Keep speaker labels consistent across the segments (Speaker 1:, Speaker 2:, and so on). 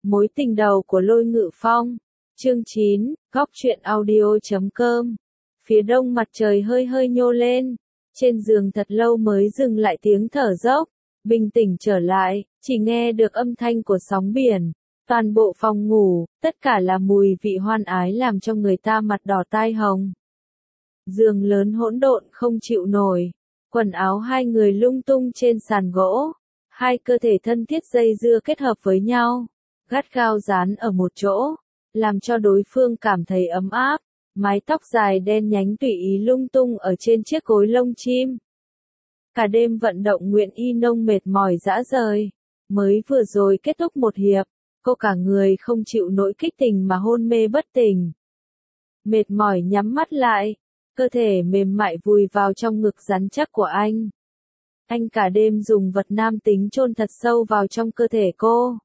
Speaker 1: Mối tình đầu của Lôi Ngự Phong. Chương 9, góc truyện audio.com. Phía đông mặt trời hơi hơi nhô lên. Trên giường thật lâu mới dừng lại tiếng thở dốc. Bình tĩnh trở lại, chỉ nghe được âm thanh của sóng biển. Toàn bộ phòng ngủ, tất cả là mùi vị hoan ái làm cho người ta mặt đỏ tai hồng. Giường lớn hỗn độn không chịu nổi. Quần áo hai người lung tung trên sàn gỗ. Hai cơ thể thân thiết dây dưa kết hợp với nhau. Gắt gao dán ở một chỗ, làm cho đối phương cảm thấy ấm áp. Mái tóc dài đen nhánh tùy ý lung tung ở trên chiếc gối lông chim. Cả đêm vận động Nguyễn Y Nông mệt mỏi rã rời. Mới vừa rồi kết thúc một hiệp, cô cả người không chịu nổi kích tình mà hôn mê bất tỉnh. Mệt mỏi nhắm mắt lại, cơ thể mềm mại vùi vào trong ngực rắn chắc của anh. Anh cả đêm dùng vật nam tính chôn thật sâu vào trong cơ thể cô.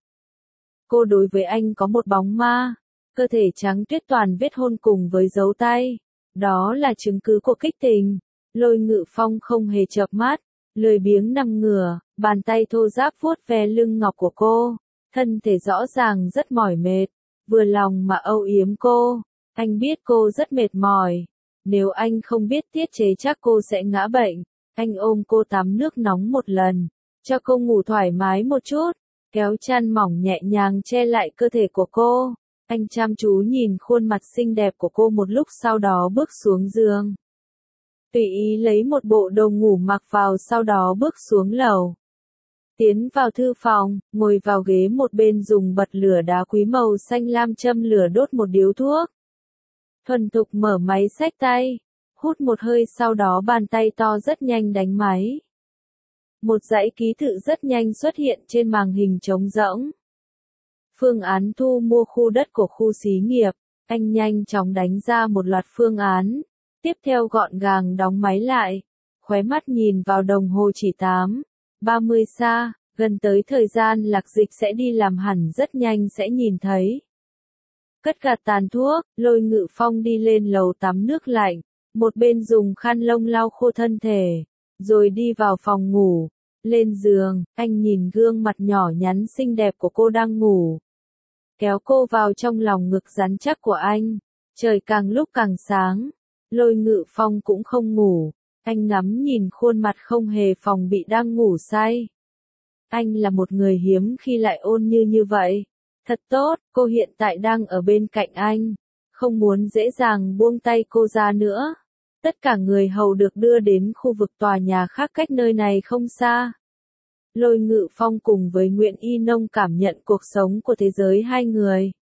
Speaker 1: Cô đối với anh có một bóng ma, cơ thể trắng tuyết toàn vết hôn cùng với dấu tay. Đó là chứng cứ của kích tình. Lôi Ngự Phong không hề chợp mắt, lười biếng nằm ngửa, bàn tay thô ráp vuốt ve lưng ngọc của cô. Thân thể rõ ràng rất mỏi mệt, vừa lòng mà âu yếm cô. Anh biết cô rất mệt mỏi. Nếu anh không biết tiết chế chắc cô sẽ ngã bệnh. Anh ôm cô tắm nước nóng một lần, cho cô ngủ thoải mái một chút, kéo chăn mỏng nhẹ nhàng che lại cơ thể của cô. Anh chăm chú nhìn khuôn mặt xinh đẹp của cô một lúc sau đó bước xuống giường. Tùy ý lấy một bộ đồ ngủ mặc vào sau đó bước xuống lầu. Tiến vào thư phòng, ngồi vào ghế một bên dùng bật lửa đá quý màu xanh lam châm lửa đốt một điếu thuốc. Thuần thục mở máy xách tay. Hút một hơi sau đó bàn tay to rất nhanh đánh máy. Một dãy ký tự rất nhanh xuất hiện trên màn hình trống rỗng. Phương án thu mua khu đất của khu xí nghiệp. Anh nhanh chóng đánh ra một loạt phương án. Tiếp theo gọn gàng đóng máy lại. Khóe mắt nhìn vào đồng hồ chỉ 8:30 xa. Gần tới thời gian Lạc Dịch sẽ đi làm hẳn rất nhanh sẽ nhìn thấy. Cất gạt tàn thuốc, Lôi Ngự Phong đi lên lầu tắm nước lạnh. Một bên dùng khăn lông lau khô thân thể, rồi đi vào phòng ngủ. Lên giường, anh nhìn gương mặt nhỏ nhắn xinh đẹp của cô đang ngủ. Kéo cô vào trong lòng ngực rắn chắc của anh. Trời càng lúc càng sáng. Lôi Ngự Phong cũng không ngủ. Anh ngắm nhìn khuôn mặt không hề phòng bị đang ngủ say. Anh là một người hiếm khi lại ôn như vậy. Thật tốt, cô hiện tại đang ở bên cạnh anh. Không muốn dễ dàng buông tay cô ra nữa. Tất cả người hầu được đưa đến khu vực tòa nhà khác cách nơi này không xa. Lôi Ngự Phong cùng với Nguyễn Y Nông cảm nhận cuộc sống của thế giới hai người.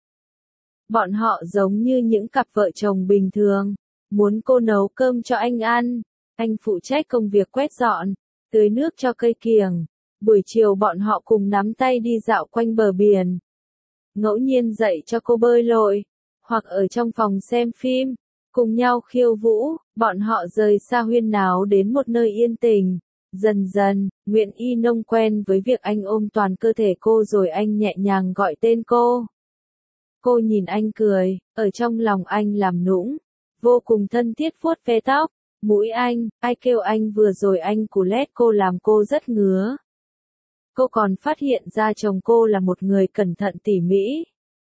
Speaker 1: Bọn họ giống như những cặp vợ chồng bình thường. Muốn cô nấu cơm cho anh ăn. Anh phụ trách công việc quét dọn, tưới nước cho cây kiểng. Buổi chiều bọn họ cùng nắm tay đi dạo quanh bờ biển. Ngẫu nhiên dạy cho cô bơi lội, hoặc ở trong phòng xem phim, cùng nhau khiêu vũ, bọn họ rời xa huyên náo đến một nơi yên tĩnh. Dần dần, Nguyễn Y Nông quen với việc anh ôm toàn cơ thể cô rồi anh nhẹ nhàng gọi tên cô. Cô nhìn anh cười, ở trong lòng anh làm nũng, vô cùng thân thiết vuốt ve tóc, mũi anh, ai kêu anh vừa rồi anh cù lét cô làm cô rất ngứa. Cô còn phát hiện ra chồng cô là một người cẩn thận tỉ mỉ.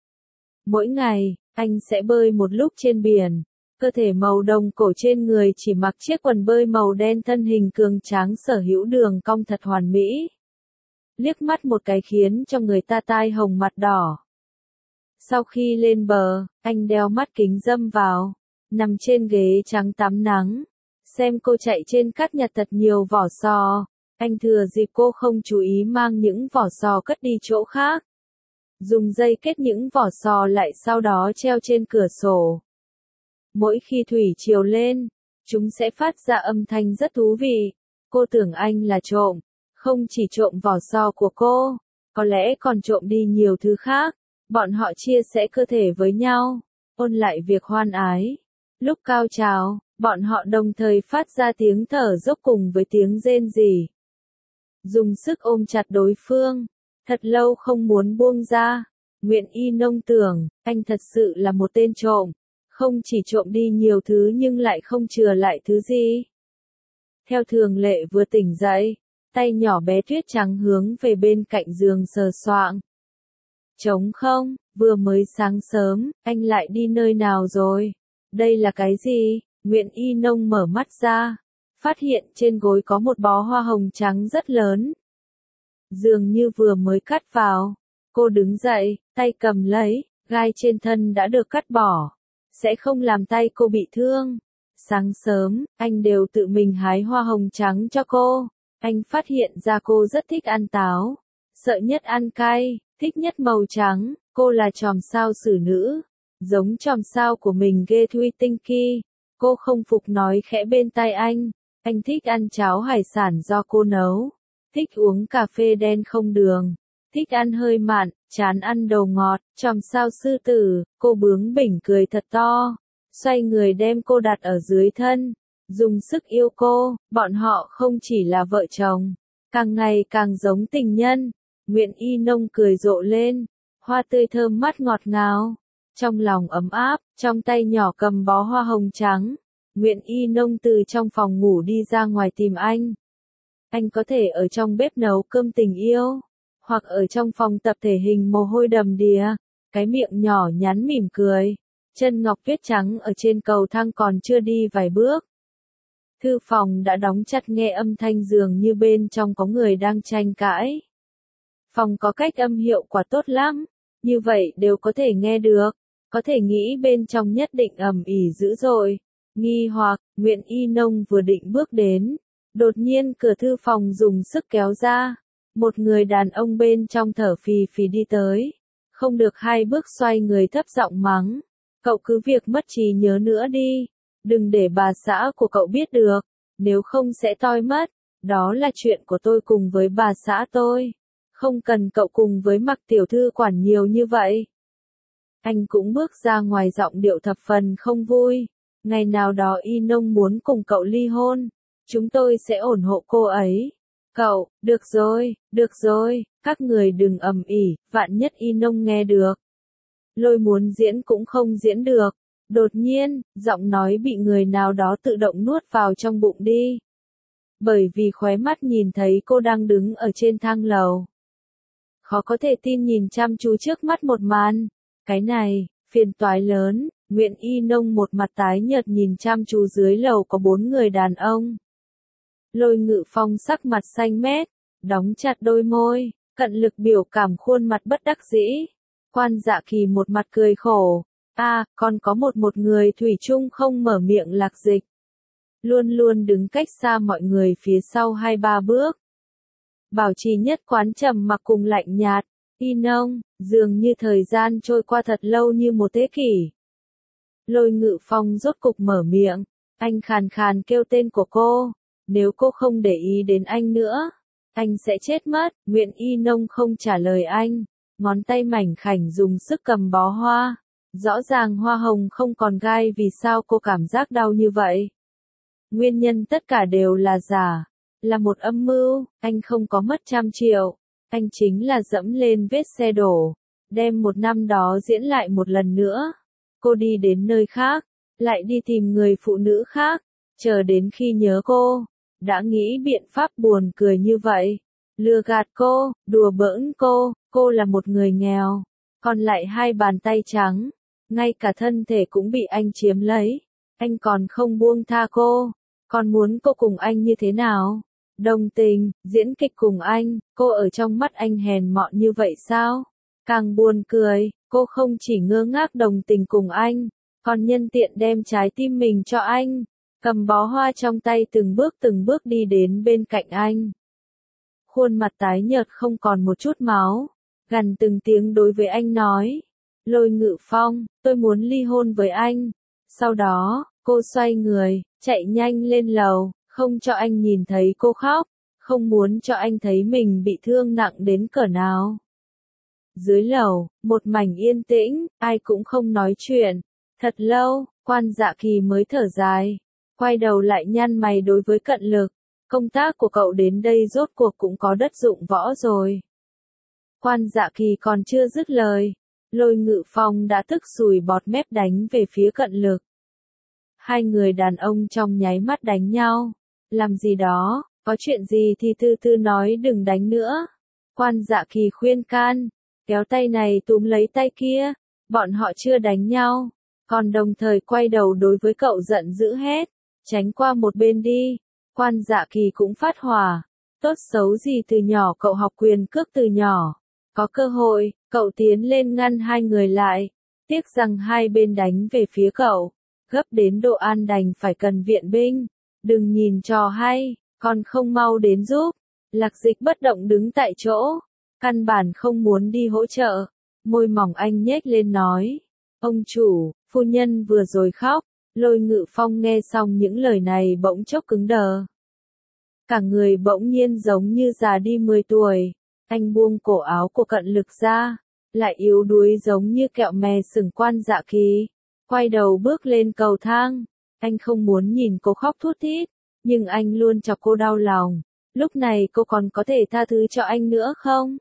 Speaker 1: Mỗi ngày, anh sẽ bơi một lúc trên biển. Cơ thể màu đồng cổ trên người chỉ mặc chiếc quần bơi màu đen thân hình cường tráng sở hữu đường cong thật hoàn mỹ. Liếc mắt một cái khiến cho người ta tai hồng mặt đỏ. Sau khi lên bờ, anh đeo mắt kính râm vào, nằm trên ghế trắng tắm nắng. Xem cô chạy trên cát nhặt thật nhiều vỏ sò. Anh thừa dịp cô không chú ý mang những vỏ sò cất đi chỗ khác. Dùng dây kết những vỏ sò lại sau đó treo trên cửa sổ. Mỗi khi thủy triều lên, chúng sẽ phát ra âm thanh rất thú vị. Cô tưởng anh là trộm, không chỉ trộm vỏ sò của cô, có lẽ còn trộm đi nhiều thứ khác. Bọn họ chia sẻ cơ thể với nhau, ôn lại việc hoan ái. Lúc cao trào, bọn họ đồng thời phát ra tiếng thở dốc cùng với tiếng rên rỉ. Dùng sức ôm chặt đối phương, thật lâu không muốn buông ra. Nguyễn Y Nông tưởng, anh thật sự là một tên trộm, không chỉ trộm đi nhiều thứ nhưng lại không chừa lại thứ gì. Theo thường lệ vừa tỉnh dậy, tay nhỏ bé tuyết trắng hướng về bên cạnh giường sờ soạng. Trống không, vừa mới sáng sớm, anh lại đi nơi nào rồi? Đây là cái gì? Nguyễn Y Nông mở mắt ra, phát hiện trên gối có một bó hoa hồng trắng rất lớn. Dường như vừa mới cắt vào. Cô đứng dậy, tay cầm lấy, gai trên thân đã được cắt bỏ. Sẽ không làm tay cô bị thương. Sáng sớm, anh đều tự mình hái hoa hồng trắng cho cô. Anh phát hiện ra cô rất thích ăn táo. Sợ nhất ăn cay, thích nhất màu trắng. Cô là chòm sao xử nữ. Giống chòm sao của mình ghê Thuy Tinh Ki. Cô không phục nói khẽ bên tai anh. Anh thích ăn cháo hải sản do cô nấu. Thích uống cà phê đen không đường. Thích ăn hơi mặn, chán ăn đồ ngọt. Chòm sao sư tử, cô bướng bỉnh cười thật to. Xoay người đem cô đặt ở dưới thân. Dùng sức yêu cô, bọn họ không chỉ là vợ chồng. Càng ngày càng giống tình nhân. Nguyễn Y Nông cười rộ lên. Hoa tươi thơm mát ngọt ngào. Trong lòng ấm áp, trong tay nhỏ cầm bó hoa hồng trắng. Nguyễn Y Nông từ trong phòng ngủ đi ra ngoài tìm anh. Anh có thể ở trong bếp nấu cơm tình yêu, hoặc ở trong phòng tập thể hình mồ hôi đầm đìa, cái miệng nhỏ nhắn mỉm cười. Chân ngọc tuyết trắng ở trên cầu thang còn chưa đi vài bước. Thư phòng đã đóng chặt nghe âm thanh dường như bên trong có người đang tranh cãi. Phòng có cách âm hiệu quả tốt lắm, như vậy đều có thể nghe được, có thể nghĩ bên trong nhất định ầm ĩ dữ dội. Nghi hoặc, Nguyễn Y Nông vừa định bước đến, đột nhiên cửa thư phòng dùng sức kéo ra, một người đàn ông bên trong thở phì phì đi tới, không được hai bước xoay người thấp giọng mắng, cậu cứ việc mất trí nhớ nữa đi, đừng để bà xã của cậu biết được, nếu không sẽ toi mất, đó là chuyện của tôi cùng với bà xã tôi, không cần cậu cùng với Mặc tiểu thư quản nhiều như vậy. Anh cũng bước ra ngoài giọng điệu thập phần không vui. Ngày nào đó Y Nông muốn cùng cậu ly hôn, chúng tôi sẽ ủng hộ cô ấy. Cậu, được rồi, các người đừng ầm ĩ, vạn nhất Y Nông nghe được. Lôi muốn diễn cũng không diễn được. Đột nhiên, giọng nói bị người nào đó tự động nuốt vào trong bụng đi. Bởi vì khóe mắt nhìn thấy cô đang đứng ở trên thang lầu. Khó có thể tin nhìn chăm chú trước mắt một màn. Cái này, phiền toái lớn. Nguyễn Y Nông một mặt tái nhợt nhìn chăm chú dưới lầu có 4 người đàn ông. Lôi Ngự Phong sắc mặt xanh mét, đóng chặt đôi môi, cận lực biểu cảm khuôn mặt bất đắc dĩ. Quan Dạ Kỳ một mặt cười khổ. Còn có một người thủy chung không mở miệng Lạc Dịch. Luôn luôn đứng cách xa mọi người phía sau 2-3 bước. Bảo trì nhất quán trầm mặc cùng lạnh nhạt. Y Nông, dường như thời gian trôi qua thật lâu như một thế kỷ. Lôi Ngự Phong rốt cục mở miệng, anh khàn khàn kêu tên của cô, nếu cô không để ý đến anh nữa, anh sẽ chết mất. Nguyễn Y Nông không trả lời anh, ngón tay mảnh khảnh dùng sức cầm bó hoa, rõ ràng hoa hồng không còn gai, vì sao cô cảm giác đau như vậy? Nguyên nhân tất cả đều là giả, là một âm mưu, anh không có mất 100 triệu, anh chính là dẫm lên vết xe đổ, đem một năm đó diễn lại một lần nữa. Cô đi đến nơi khác, lại đi tìm người phụ nữ khác, chờ đến khi nhớ cô, đã nghĩ biện pháp buồn cười như vậy, lừa gạt cô, đùa bỡn cô là một người nghèo, còn lại 2 bàn tay trắng, ngay cả thân thể cũng bị anh chiếm lấy, anh còn không buông tha cô, còn muốn cô cùng anh như thế nào? Đồng tình, diễn kịch cùng anh, cô ở trong mắt anh hèn mọn như vậy sao? Càng buồn cười, cô không chỉ ngơ ngác đồng tình cùng anh, còn nhân tiện đem trái tim mình cho anh, cầm bó hoa trong tay từng bước đi đến bên cạnh anh. Khuôn mặt tái nhợt không còn một chút máu, gằn từng tiếng đối với anh nói, Lôi Ngự Phong, tôi muốn ly hôn với anh. Sau đó, cô xoay người, chạy nhanh lên lầu, không cho anh nhìn thấy cô khóc, không muốn cho anh thấy mình bị thương nặng đến cỡ nào. Dưới lầu, một mảnh yên tĩnh, ai cũng không nói chuyện. Thật lâu, Quan Dạ Kỳ mới thở dài, quay đầu lại nhăn mày đối với Cận Lực. Công tác của cậu đến đây rốt cuộc cũng có đất dụng võ rồi. Quan Dạ Kỳ còn chưa dứt lời, Lôi Ngự Phong đã tức sùi bọt mép đánh về phía Cận Lực. 2 người đàn ông trong nháy mắt đánh nhau. Làm gì đó, có chuyện gì thì từ từ nói, đừng đánh nữa. Quan Dạ Kỳ khuyên can. kéo tay này túm lấy tay kia, bọn họ chưa đánh nhau, còn đồng thời quay đầu đối với cậu giận dữ hét, tránh qua một bên đi. Quan Dạ Kỳ cũng phát hỏa, tốt xấu gì từ nhỏ cậu học quyền cước từ nhỏ, có cơ hội, cậu tiến lên ngăn hai người lại, tiếc rằng hai bên đánh về phía cậu, gấp đến độ An đành phải cần viện binh, đừng nhìn trò hay, còn không mau đến giúp. Lạc Dịch bất động đứng tại chỗ, căn bản không muốn đi hỗ trợ, môi mỏng anh nhếch lên nói, ông chủ, phu nhân vừa rồi khóc. Lôi Ngự Phong nghe xong những lời này bỗng chốc cứng đờ. Cả người bỗng nhiên giống như già đi 10 tuổi, anh buông cổ áo của Cận Lực ra, lại yếu đuối giống như kẹo mè sừng. Quan Dạ Kỳ, quay đầu bước lên cầu thang, anh không muốn nhìn cô khóc thút thít, nhưng anh luôn chọc cô đau lòng, lúc này cô còn có thể tha thứ cho anh nữa không?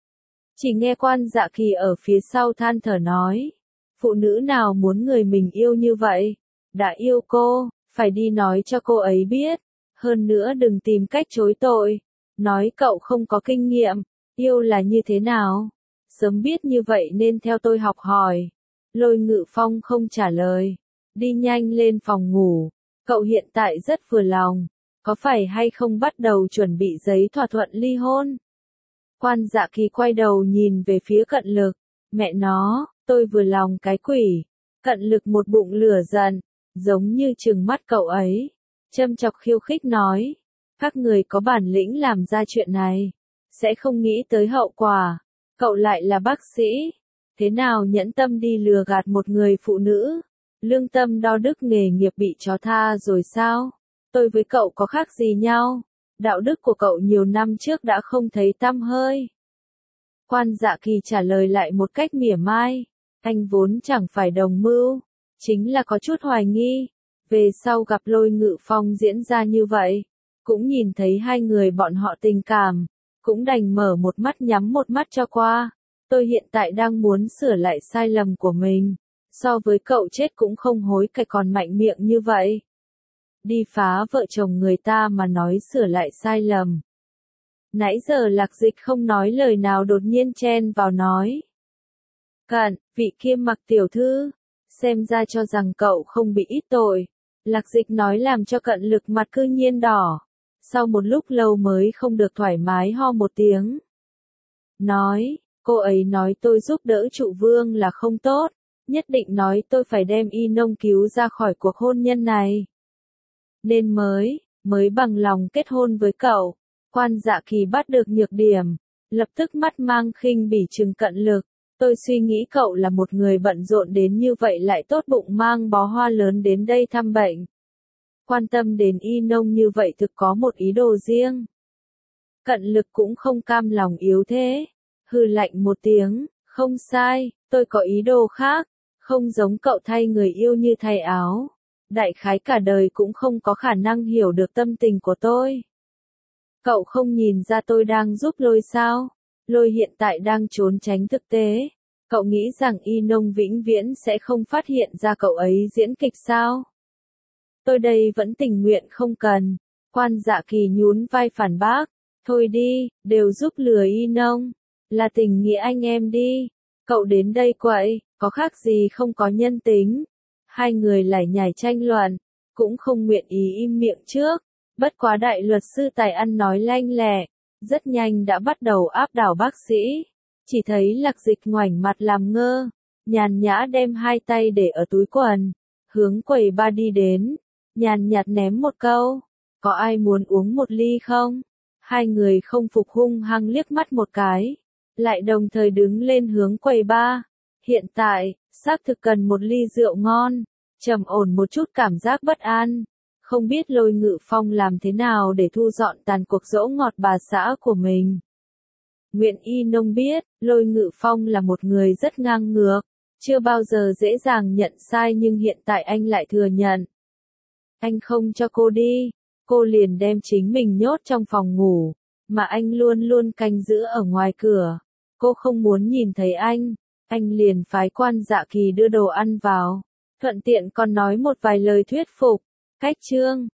Speaker 1: Chỉ nghe Quan Dạ Kỳ ở phía sau than thở nói, phụ nữ nào muốn người mình yêu như vậy? Đã yêu cô, phải đi nói cho cô ấy biết, hơn nữa đừng tìm cách chối tội, nói cậu không có kinh nghiệm, yêu là như thế nào, sớm biết như vậy nên theo tôi học hỏi. Lôi Ngự Phong không trả lời, đi nhanh lên phòng ngủ, cậu hiện tại rất vừa lòng, có phải hay không bắt đầu chuẩn bị giấy thỏa thuận ly hôn? Quan Dạ Kỳ quay đầu nhìn về phía Cận Lực, mẹ nó, tôi vừa lòng cái quỷ. Cận Lực một bụng lửa giận, giống như trừng mắt cậu ấy, châm chọc khiêu khích nói, các người có bản lĩnh làm ra chuyện này, sẽ không nghĩ tới hậu quả, cậu lại là bác sĩ, thế nào nhẫn tâm đi lừa gạt một người phụ nữ, lương tâm đo đức nghề nghiệp bị chó tha rồi sao, tôi với cậu có khác gì nhau, đạo đức của cậu nhiều năm trước đã không thấy tăm hơi. Quan Dạ Kỳ trả lời lại một cách mỉa mai, anh vốn chẳng phải đồng mưu, chính là có chút hoài nghi, về sau gặp Lôi Ngự Phong diễn ra như vậy, cũng nhìn thấy hai người bọn họ tình cảm, cũng đành mở một mắt nhắm một mắt cho qua, tôi hiện tại đang muốn sửa lại sai lầm của mình, so với cậu chết cũng không hối cải còn mạnh miệng như vậy. Đi phá vợ chồng người ta mà nói sửa lại sai lầm. Nãy giờ Lạc Dịch không nói lời nào đột nhiên chen vào nói. Cận, vị kia Mặc tiểu thư, xem ra cho rằng cậu không bị ít tội. Lạc Dịch nói làm cho Cận Lực mặt cư nhiên đỏ. Sau một lúc lâu mới không được thoải mái ho một tiếng. Nói, cô ấy nói tôi giúp đỡ trụ vương là không tốt, nhất định nói tôi phải đem Y Nông cứu ra khỏi cuộc hôn nhân này. Nên mới bằng lòng kết hôn với cậu. Quan Dạ Kỳ bắt được nhược điểm, lập tức mắt mang khinh bỉ trừng Cận Lực. Tôi suy nghĩ cậu là một người bận rộn đến như vậy lại tốt bụng mang bó hoa lớn đến đây thăm bệnh. Quan tâm đến Y Nông như vậy thực có một ý đồ riêng. Cận Lực cũng không cam lòng yếu thế, hừ lạnh một tiếng, không sai, tôi có ý đồ khác, không giống cậu thay người yêu như thay áo. Đại khái cả đời cũng không có khả năng hiểu được tâm tình của tôi. Cậu không nhìn ra tôi đang giúp Lôi sao? Lôi hiện tại đang trốn tránh thực tế. Cậu nghĩ rằng Y Nông vĩnh viễn sẽ không phát hiện ra cậu ấy diễn kịch sao? Tôi đây vẫn tình nguyện không cần. Quan Dạ Kỳ nhún vai phản bác. Thôi đi, đều giúp lừa Y Nông. Là tình nghĩa anh em đi. Cậu đến đây quậy, có khác gì không có nhân tính. Hai người lải nhải tranh luận, cũng không nguyện ý im miệng trước. Bất quá đại luật sư tài ăn nói lanh lẹ, rất nhanh đã bắt đầu áp đảo bác sĩ. Chỉ thấy Lạc Dịch ngoảnh mặt làm ngơ, nhàn nhã đem hai tay để ở túi quần, hướng quầy bar đi đến, nhàn nhạt ném một câu, có ai muốn uống một ly không? Hai người không phục hung hăng liếc mắt một cái, lại đồng thời đứng lên hướng quầy bar. Hiện tại, xác thực cần một ly rượu ngon, trầm ổn một chút cảm giác bất an. Không biết Lôi Ngự Phong làm thế nào để thu dọn tàn cuộc dỗ ngọt bà xã của mình. Nguyện Y Nông biết, Lôi Ngự Phong là một người rất ngang ngược, chưa bao giờ dễ dàng nhận sai nhưng hiện tại anh lại thừa nhận. Anh không cho cô đi, cô liền đem chính mình nhốt trong phòng ngủ, mà anh luôn luôn canh giữ ở ngoài cửa. Cô không muốn nhìn thấy anh liền phái Quan Dạ Kỳ đưa đồ ăn vào, thuận tiện còn nói một vài lời thuyết phục. Cách chương